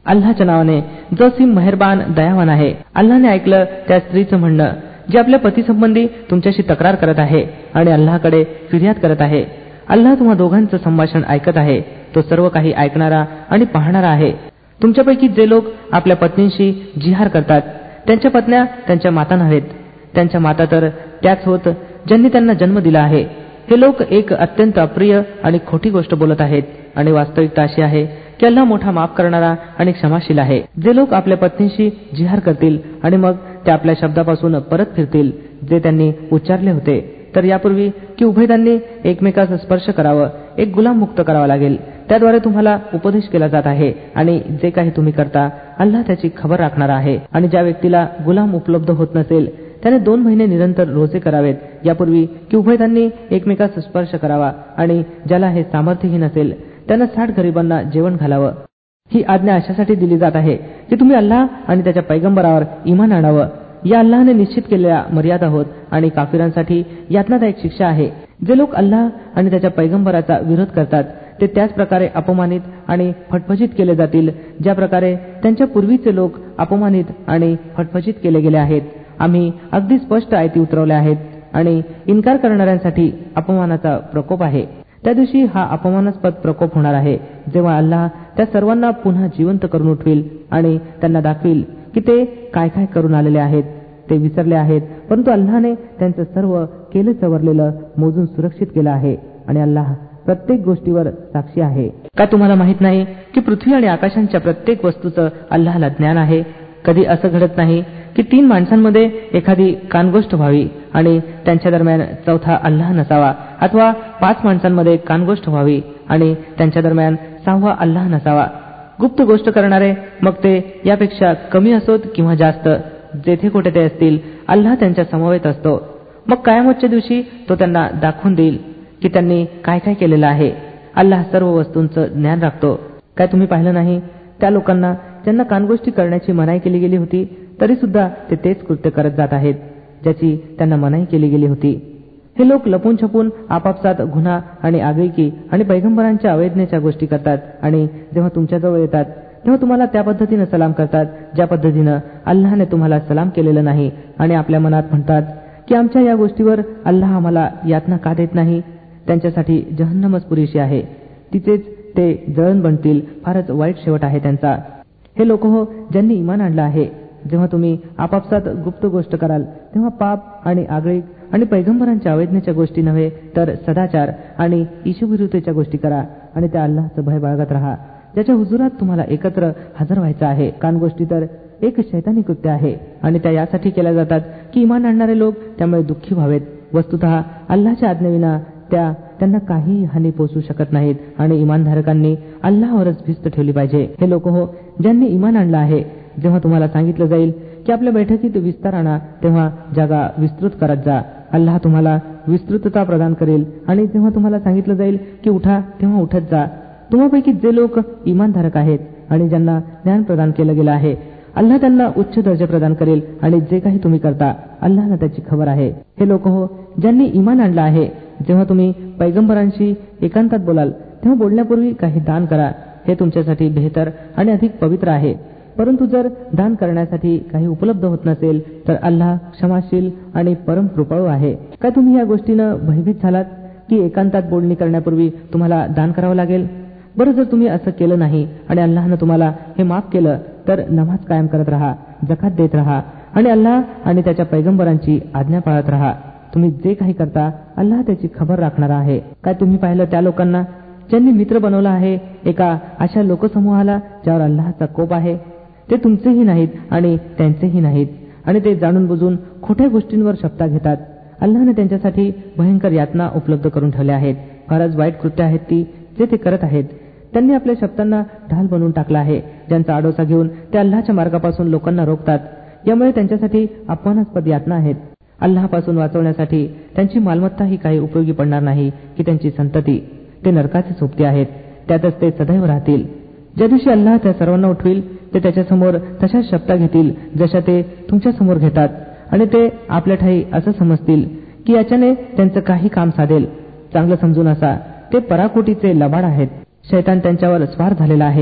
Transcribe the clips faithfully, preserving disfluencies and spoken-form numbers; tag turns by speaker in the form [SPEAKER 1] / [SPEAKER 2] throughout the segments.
[SPEAKER 1] अल्लाच्या नावाने जो सिम मेहरबान दयावान आहे. अल्लाने ऐकलं त्या स्त्रीचं म्हणणं जी आपल्या पतीसंबंधी तुमच्याशी तक्रार करत आहे आणि अल्लाहकडे फिर्याद करत आहे. अल्लाह तुम्हा दोघांचं संभाषण ऐकत आहे. तो सर्व काही ऐकणारा आणि पाहणारा आहे. तुमच्यापैकी जे लोक आपल्या पत्नींशी जिहार करतात त्यांच्या पत्न्या त्यांच्या माता नव्हेत, त्यांच्या माता तर त्याच होत ज्यांनी त्यांना जन्म दिला आहे. हे लोक एक अत्यंत अप्रिय आणि खोटी गोष्ट बोलत आहेत आणि वास्तविकता अशी आहे की अल्लाह मोठा माफ करणारा आणि क्षमाशील आहे. जे लोक आपल्या पत्नीशी जिहार करतील आणि मग ते आपल्या शब्दापासून परत फिरतील जे त्यांनी उच्चारले होते, तर यापूर्वी की उभयतांनी एकमेकास स्पर्श करावं, एक गुलाम मुक्त करावा लागेल. त्याद्वारे तुम्हाला उपदेश केला जात आहे आणि जे काही तुम्ही करता अल्लाह त्याची खबर राखणारा आहे. आणि ज्या व्यक्तीला गुलाम उपलब्ध होत नसेल त्याने दोन महिने निरंतर रोजे करावेत यापूर्वी की उभयतांनी एकमेकास स्पर्श करावा. आणि ज्याला हे सामर्थ्यही नसेल त्यानं साठ गरिबांना जेवण घालावं. ही आज्ञा अशासाठी दिली जात आहे की तुम्ही अल्लाह आणि त्याच्या पैगंबरावर इमान आणावं. या अल्लाहने निश्चित केलेल्या मर्यादा होत आणि काफिरांसाठी यातनादायक शिक्षा आहे. जे लोक अल्लाह आणि त्याच्या पैगंबराचा विरोध करतात ते त्याच प्रकारे अपमानित आणि फटफटीत केले जातील ज्या प्रकारे त्यांच्या पूर्वीचे लोक अपमानित आणि फटफटीत केले गेले आहेत. आम्ही अगदी स्पष्ट आयती उतरवल्या आहेत आणि इन्कार करणाऱ्यांसाठी अपमानाचा प्रकोप आहे. त्या दिवशी हा अपमानास्पद प्रकोप होणार आहे जेव्हा अल्लाह त्या सर्वांना पुन्हा जिवंत करून उठविल आणि त्यांना दाखविल की ते काय काय करून आलेले आहेत. ते विसरले आहेत, परंतु अल्लाहने त्यांचं सर्व केलं चवरलेलं मोजून सुरक्षित केलं आहे आणि अल्लाह प्रत्येक गोष्टीवर साक्षी आहे. का तुम्हाला माहित नाही की पृथ्वी आणि आकाशांच्या प्रत्येक वस्तूचं अल्लाहला ज्ञान आहे? कधी असं घडत नाही की तीन माणसांमध्ये एखादी कानगोष्ट व्हावी आणि त्यांच्या दरम्यान चौथा अल्लाह नसावा, अथवा पाच माणसांमध्ये कानगोष्ट व्हावी आणि त्यांच्या दरम्यान सहावा अल्लाह नसावा. गुप्त गोष्ट करणारे मग ते यापेक्षा कमी असोत किंवा जास्त, जेथे कुठे ते असतील अल्लाह त्यांच्या समवेत असतो. मग कयामतच्या दिवशी तो त्यांना दाखवून देईल की त्यांनी काय काय केलेलं आहे. अल्लाह सर्व वस्तूंचं ज्ञान राखतो. काय तुम्ही पाहिलं नाही त्या लोकांना ज्यांना कानगोष्टी करण्याची मनाई केली गेली होती तरी सुद्धा ते तेच कृत्य करत जात आहेत ज्याची त्यांना मनाई केली गेली होती. हे लोक लपून छपून आपापसात गुन्हा आणि आगळीकी आणि पैगंबरांच्या अवैधनेच्या गोष्टी करतात आणि जेव्हा तुमच्याजवळ येतात तेव्हा तुम्हाला त्या पद्धतीनं सलाम करतात ज्या पद्धतीनं अल्लाहने तुम्हाला सलाम केलेलं नाही आणि आपल्या मनात म्हणतात की आमच्या या गोष्टीवर अल्लाह आम्हाला यातना का देत नाही. त्यांच्यासाठी जहन्नमच पुरेशी आहे, तिथेच ते जळण बनतील. फारच वाईट शेवट आहे त्यांचा. हे लोक हो ज्यांनी इमान आणलं आहे, जेव्हा तुम्ही आपापसात गुप्त गोष्ट कराल तेव्हा पाप आणि आगळीक आणि पैगंबरांच्या अवैधनेच्या गोष्टी नव्हे तर सदाचार आणि ईशविरुद्धतेच्या गोष्टी करा आणि त्या अल्लाहचं भय बाळगत राहा ज्याच्या हुजुरात तुम्हाला एकत्र हजर व्हायचं आहे. कानगोष्टी तर एक शैतानी कृत्य आहे आणि त्या यासाठी केल्या जातात की इमान आणणारे लोक त्यामुळे दुःखी व्हावेत. वस्तुतः अल्लाहच्या आज्ञेविना त्या त्यांना काही हानी पोचू शकत नाहीत आणि इमानधारकांनी अल्लाहवरच भिस्त ठेवली पाहिजे. हे लोक हो ज्यांनी इमान आणलं आहे, जेव्हा तुम्हाला सांगितलं जाईल की आपल्या बैठकीत विस्तार आणा तेव्हा जागा विस्तृत करत जा. अल्लाह तुम्हाला विस्तृतता प्रदान करेल आणि जेव्हा तुम्हाला सांगितलं जाईल की उठा तेव्हा उठत जा. तुम्हापैकी जे लोक इमानधारक आहेत आणि ज्यांना ज्ञान प्रदान केलं गेलं आहे अल्लाह त्यांना उच्च दर्जा प्रदान करेल आणि जे काही तुम्ही करता अल्लाहला त्याची खबर आहे. हे लोक हो ज्यांनी इमान आणलं आहे, जेव्हा तुम्ही पैगंबरांशी एकांतात बोलाल तेव्हा बोलण्यापूर्वी काही दान करा. हे तुमच्यासाठी बेहतर आणि अधिक पवित्र आहे. परंतु जर दान करण्यासाठी काही उपलब्ध होत नसेल तर अल्लाह क्षमाशील आणि परम कृपाळू आहे. काय तुम्ही या गोष्टीनं भयभीत झालात की एकांतात बोलणी करण्यापूर्वी तुम्हाला दान करावं लागेल? बरं, जर तुम्ही असं केलं नाही आणि अल्लाहनं तुम्हाला हे माफ केलं तर नमाज कायम करत राहा, जकात देत राहा आणि अल्लाह आणि त्याच्या पैगंबरांची आज्ञा पाळत राहा. तुम्ही जे काही करता अल्लाह त्याची खबर राखणारा आहे. काय तुम्ही पाहिलं त्या लोकांना ज्यांनी मित्र बनवला आहे एका अशा लोकसमूहाला ज्यावर अल्लाहचा कोप आहे? ते तुमचेही नाहीत आणि त्यांचेही नाहीत आणि ते जाणून बुजून खोट्या गोष्टींवर शपथा घेतात. अल्लाहने त्यांच्यासाठी भयंकर यातना उपलब्ध करून ठेवल्या आहेत. फारच वाईट कृत्य आहेत ती जे ते करत आहेत. त्यांनी आपल्या शब्दांना ढाल बनवून टाकला आहे ज्यांचा आडोसा घेऊन ते अल्लाहच्या मार्गापासून लोकांना रोखतात. यामुळे त्यांच्यासाठी अपमानास्पद यातना आहेत. अल्लाहपासून वाचवण्यासाठी त्यांची मालमत्ताही काही उपयोगी पडणार नाही की त्यांची संतती. ते नरकाचे सोबती आहेत, त्यातच ते सदैव राहतील. ज्या दिवशी अल्लाह त्या सर्वांना उठविल ते त्याच्यासमोर तशाच शपथा घेतील जशा ते तुमच्या समोर घेतात आणि ते आपल्या ठाई असं समजतील की याच्याने त्यांचं काही काम साधेल. चांगलं समजून असा ते पराकोटीचे लबाड आहेत. शैतान त्यांच्यावर स्वार झालेला आहे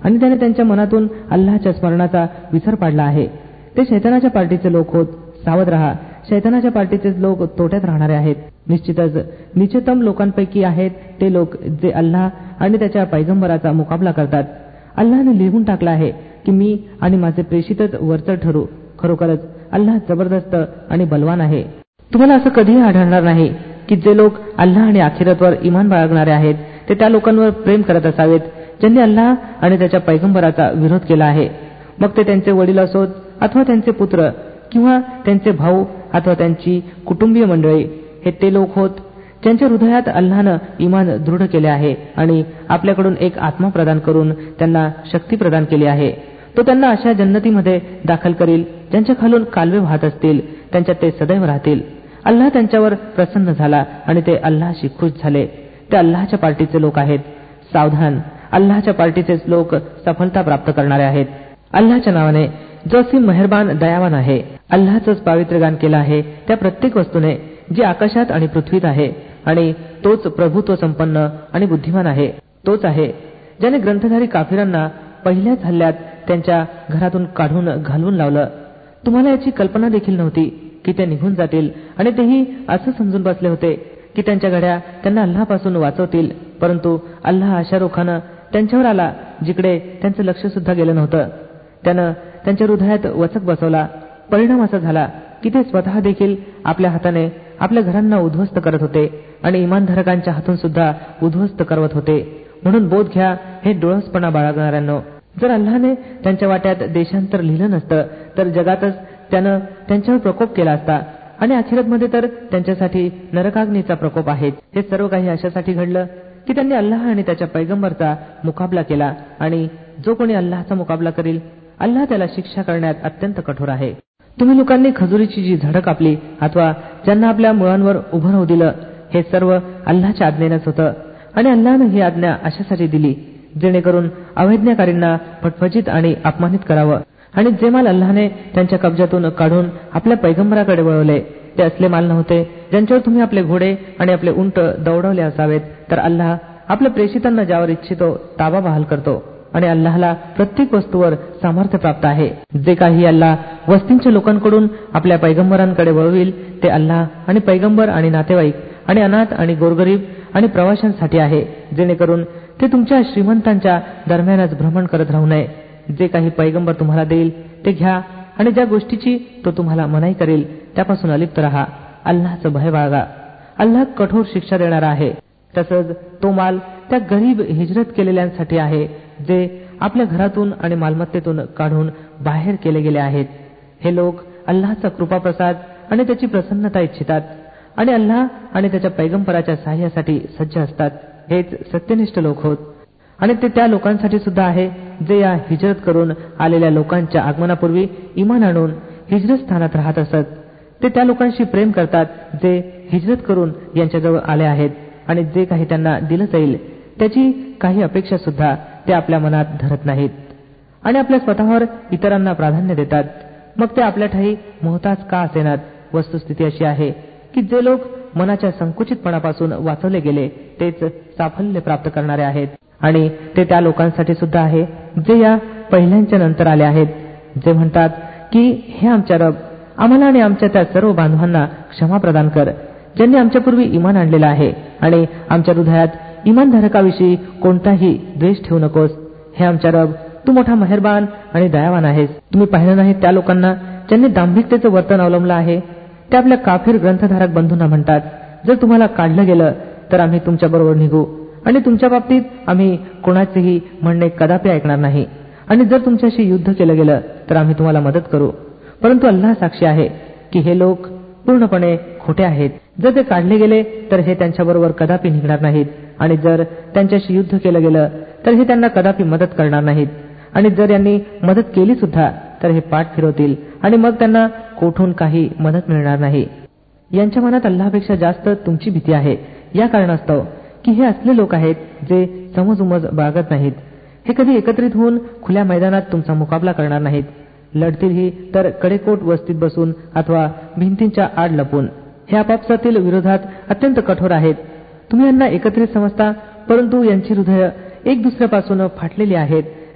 [SPEAKER 1] आणि त्याने त्यांच्या मनातून अल्लाच्या स्मरणाचा विसर पाडला आहे. ते शैतानाच्या पार्टीचे लोक होत. सावध रहा, शैतानाच्या पार्टीचे लोक तोट्यात राहणारे आहेत. निश्चितच निचेतम लोकांपैकी आहेत ते लोक जे अल्लाह आणि त्याच्या पैगंबराचा मुकाबला करतात. अल्लाहने लिहून टाकलं आहे की मी आणि माझे प्रेषितच वरचढ ठरू. खरोखरच अल्लाह जबरदस्त आणि बलवान आहे. तुम्हाला असं कधीही आढळणार नाही की जे लोक अल्लाह आणि आखिरतवर इमान बाळगणारे आहेत ते त्या लोकांवर प्रेम करत असावेत ज्यांनी अल्लाह आणि त्याच्या पैगंबराचा विरोध केला आहे. मग ते त्यांचे वडील असोत अथवा त्यांचे पुत्र किंवा त्यांचे भाऊ अथवा त्यांची कुटुंबीय मंडळी. हे ते लोक होत ज्यांच्या हृदयात अल्लाहनं इमान दृढ केले आहे आणि आपल्याकडून एक आत्मा प्रदान करून त्यांना शक्ती प्रदान केली आहे. तो त्यांना अशा जन्नतीमध्ये दाखल करील ज्यांच्या खालून कालवे वाहत असतील. त्यांच्यात ते सदैव राहतील. अल्लाह त्यांच्यावर प्रसन्न झाला आणि ते अल्लाहशी खुश झाले. ते अल्लाहच्या पार्टीचे लोक आहेत. सावधान, अल्लाहच्या पार्टीचेच लोक सफलता प्राप्त करणारे आहेत. अल्लाहच्या नावाने जो असीम मेहरबान दयावान आहे. अल्लाहचंच पावित्र्यगान केलं आहे त्या प्रत्येक वस्तूने जी आकाशात आणि पृथ्वीत आहे आणि तोच प्रभुत्व संपन्न आणि बुद्धिमान आहे. तोच आहे ज्याने ग्रंथधारी काफिरांना पहिल्याच हल्ल्यात त्यांच्या घरातून काढून घालवून लावलं. तुम्हाला याची कल्पना देखील नव्हती की ते निघून जातील आणि तेही असं समजून बसले होते की त्यांच्या घड्या त्यांना अल्लापासून वाचवतील. परंतु अल्लाह अशा रोखानं त्यांच्यावर आला जिकडे त्यांचं लक्ष सुद्धा गेलं नव्हतं. त्यानं त्यांच्या हृदयात वचक बसवला. परिणाम असा झाला की ते स्वतः देखील आपल्या हाताने आपल्या घरांना उद्ध्वस्त करत होते आणि इमानधारकांच्या हातून सुद्धा उद्ध्वस्त करवत होते. म्हणून बोध घ्या हे डोळसपणा बाळगणाऱ्यांनो, जर अल्लाहने त्यांच्या वाट्यात देशांतर लिहिलं नसतं तर जगातच त्यानं त्यांच्यावर प्रकोप केला असता आणि आखिरतमध्ये तर त्यांच्यासाठी नरकाग्नीचा प्रकोप आहे. हे सर्व काही अशासाठी घडलं की त्यांनी अल्लाह आणि त्याच्या पैगंबरचा मुकाबला केला आणि जो कोणी अल्लाहचा मुकाबला करील अल्लाह त्याला शिक्षा करण्यात अत्यंत कठोर आहे. तुम्ही लोकांनी खजुरीची जी झाडं कापली अथवा ज्यांना आपल्या मुळांवर उभं राहू दिलं हे सर्व अल्लाहच्या आज्ञेनंच होतं आणि अल्लाहनं ही आज्ञा अशासाठी दिली जेणेकरून अवैज्ञाकारींना फटफटीत आणि अपमानित करावं. आणि जे माल अल्लाहने त्यांच्या कब्जातून काढून आपल्या पैगंबराकडे वळवले ते असले माल नव्हते ज्यांच्यावर तुम्ही आपले घोडे आणि आपले उंट दौडवले असावेत. तर अल्लाह आपल्या प्रेषितांना ज्यावर इच्छितो ताबा बहाल करतो आणि अल्लाहला प्रत्येक वस्तूवर सामर्थ्य प्राप्त आहे. जे काही अल्लाह वस्तींच्या लोकांकडून आपल्या पैगंबरांकडे वळविल ते अल्लाह आणि पैगंबर आणि नातेवाईक आणि अनाथ आणि गोरगरीब आणि प्रवाशांसाठी आहे जेणेकरून ते तुमच्या श्रीमंतांच्या दरम्यानच भ्रमण करत राहू नये. जे काही पैगंबर तुम्हाला देईल ते घ्या आणि ज्या गोष्टीची तो तुम्हाला मनाई करेल त्यापासून अलिप्त राहा. अल्लाहचं भय बाळगा. अल्लाह कठोर शिक्षा देणारा आहे. तसंच तो माल त्या गरीब हिजरत केलेल्यांसाठी आहे जे आपल्या घरातून आणि मालमत्तेतून काढून बाहेर केले गेले आहेत. हे लोक अल्लाहचा कृपाप्रसाद आणि त्याची प्रसन्नता इच्छितात आणि अल्लाह आणि त्याच्या पैगंबराच्या सहाय्यासाठी सज्ज असतात. हेच सत्यनिष्ठ लोक होत. आणि ते त्या लोकांसाठी सुद्धा आहे जे या हिजरत करून आलेल्या लोकांच्या आगमनापूर्वी इमान आणून हिजरत स्थानात राहत असत. ते त्या लोकांशी प्रेम करतात जे हिजरत करून यांच्याजवळ आले आहेत आणि जे काही त्यांना दिलं जाईल त्याची काही अपेक्षा सुद्धा ते आपल्या मनात धरत नाहीत आणि आपल्या स्वतःवर इतरांना प्राधान्य देतात. मग ते आपल्या ठाई मोहताज का असेनात. वस्तुस्थिती अशी आहे की जे लोक मनाच्या संकुचितपणापासून वाचवले गेले तेच साफल्य प्राप्त करणारे आहेत. आणि ते त्या लोकांसाठी सुद्धा आहे जे या पहिल्यांच्या नंतर आले आहेत, जे म्हणतात की हे आमच्या रब, आम्हाला आणि आमच्या त्या सर्व बांधवांना क्षमा प्रदान कर ज्यांनी आमच्यापूर्वी इमान आणलेलं आहे आणि आमच्या हृदयात इमानधारकाविषयी कोणताही द्वेष ठेवू नकोस. हे आमच्या रब, तू मोठा मेहरबान आणि दयावान आहेस. तुम्ही पाहिलं नाही त्या लोकांना ज्यांनी दांभिकतेचं वर्तन अवलंबलं आहे. ते आपल्या काफिर ग्रंथधारक बंधूंना म्हणतात, जर तुम्हाला काढलं गेलं तर आम्ही तुमच्या बरोबर निघू आणि तुमच्या बाबतीत आम्ही कोणाचेही म्हणणे कदापि ऐकणार नाही आणि जर तुमच्याशी युद्ध केलं गेलं तर आम्ही तुम्हाला मदत करू. परंतु अल्लाह साक्षी आहे की हे लोक पूर्णपणे खोटे आहेत. जर ते काढले गेले तर हे त्यांच्याबरोबर कदापि निघणार नाहीत आणि जर त्यांच्याशी युद्ध केलं गेलं तर हे त्यांना कदापि मदत करणार नाहीत आणि जर यांनी मदत केली सुद्धा तर हे पाठ फिरवतील आणि मग त्यांना कोठून काही मदत मिळणार नाही. यांच्या मनात अल्लाहपेक्षा जास्त तुमची भीती आहे या कारणास्तव की हे असले लोक आहेत जे समजउमज बाळगत नाहीत. हे कधी एकत्रित होऊन खुल्या मैदानात तुमचा मुकाबला करणार नाहीत. लढतीलही तर कडेकोट वस्तीत बसून अथवा भिंतींच्या आड लपून. हे आपापसातील विरोधात अत्यंत कठोर आहेत. तुम्ही यांना एकत्रित समजता परंतु यांची हृदय एक दुसऱ्यापासून फाटलेली आहेत.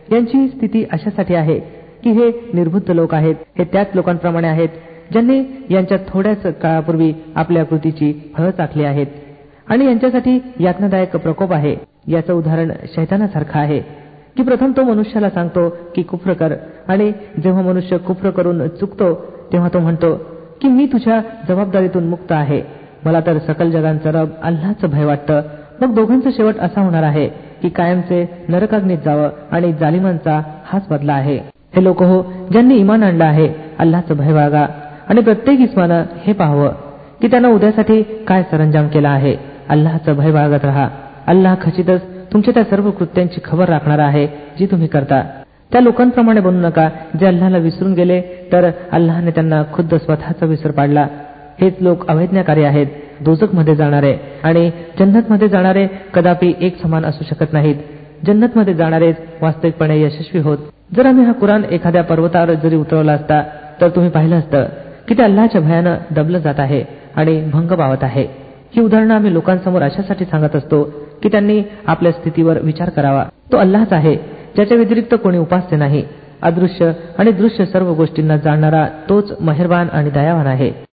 [SPEAKER 1] यांची स्थिती अशासाठी आहे की हे निर्बुद्ध लोक आहेत. हे त्याच लोकांप्रमाणे आहेत ज्यांनी यांच्या थोड्याच काळापूर्वी आपल्या कृतीची फळं चाखली आहेत आणि यांच्यासाठी यातनादायक प्रकोप आहे. याचं उदाहरण शैतानासारखं आहे की प्रथम तो मनुष्याला सांगतो की कुफ्र कर, आणि जेव्हा मनुष्य कुफ्र करून चुकतो तेव्हा तो म्हणतो की मी तुझ्या जबाबदारीतून मुक्त आहे, मला तर सकल जगांचा रब अल्लाचं भय वाटतं. मग दोघांचा शेवट असा होणार आहे की कायमचे नरकाग्नीत जावं, आणि जालिमांचा हाच बदला आहे. हे लोक हो ज्यांनी इमान आणलं आहे, अल्लाचं भय बाळगा आणि प्रत्येक इस्मानं हे पाहावं की त्यानं उद्यासाठी काय सरंजाम केला आहे. अल्लाचं भय बाळगत राहा. अल्लाह खचितच तुमच्या त्या सर्व कृत्यांची खबर राखणार आहे जी तुम्ही करता. त्या लोकांप्रमाणे बनू नका जे अल्लाहला विसरून गेले तर अल्लाहने त्यांना खुद्द स्वतःचा विसर पाडला. हेच लोक अवैज्ञाकारी आहेत, दोजखमध्ये जाणारे आणि जन्नतमध्ये जाणारे कदापि एक समान असू शकत नाहीत. जन्नतमध्ये जाणारेच वास्तविकपणे यशस्वी होत. जर आम्ही हा कुराण एखाद्या पर्वतावर जरी उतरवला असता तर तुम्ही पाहिलं असतं की ते अल्लाहच्या भयानं दबलं जात आहे आणि भंग पावत आहे. ही उदाहरणं आम्ही लोकांसमोर अशासाठी सांगत असतो की त्यांनी आपल्या स्थितीवर विचार करावा. तो अल्लाहच आहे ज्याच्या व्यतिरिक्त कोणी उपास्य नाही. अदृश्य आणि दृश्य सर्व गोष्टींना जाणणारा तोच मेहरबान आणि दयावान आहे.